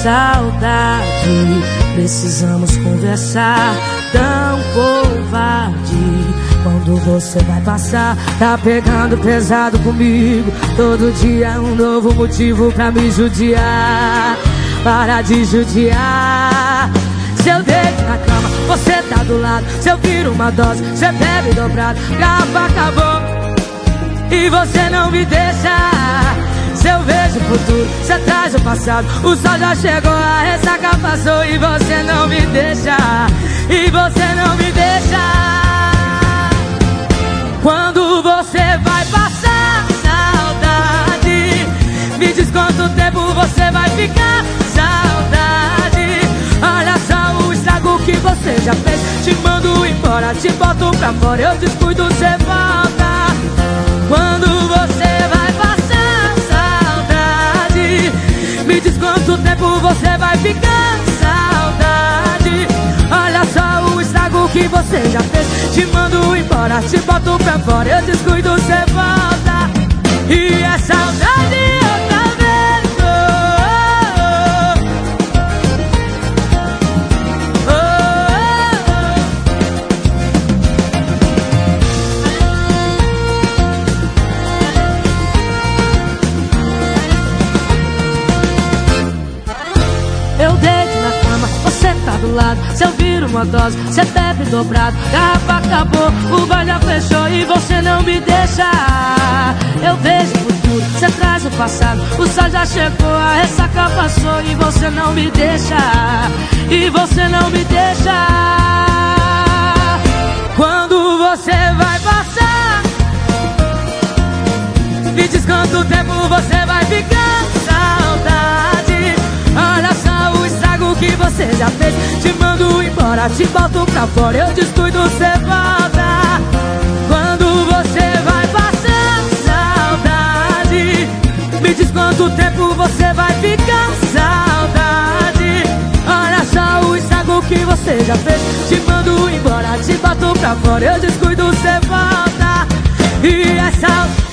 saudade, precisamos conversar. Tão covarde, quando você vai passar, tá pegando pesado comigo. Todo dia é um novo motivo pra me judiar. Para de judiar. Se eu deito na cama, você tá do lado. Se eu viro uma dose, você bebe dobrado. Garrafa acabou e você não me deixa. Se eu vejo o futuro, você traz o passado. O sol já chegou, a ressaca passou e você não me deixa. E você não me deixa. Quando você vai passar saudade, me diz quanto tempo você vai ficar. Saudade, olha só o estrago que você já fez. Te mando embora, te boto pra fora, eu descuido, você volta. Quando você vai passar saudade, me diz quanto tempo você vai ficar. Saudade, olha só o estrago que você já fez. Te mando embora, te boto pra fora, eu descuido, você volta. E é saudade, eu tá vendo. Eu deito na cama, você tá do lado. Se eu viro uma dose, você bebe dobrado. Garrafa acabou, o bar já fechou e você não me deixa. Eu vejo o futuro, você traz o passado. O sol já chegou, a ressaca passou e você não me deixa. E você não me deixa. Quando você vai passar, me diz quanto tempo você vai ficar. Saudade, olha só o estrago que você já fez. Te mando embora, te boto pra fora, eu descuido, você volta. Quando você vai passar saudade, me diz quanto tempo você vai ficar. Saudade, olha só o estrago que você já fez. Te mando embora, te boto pra fora, eu descuido, você volta. E essa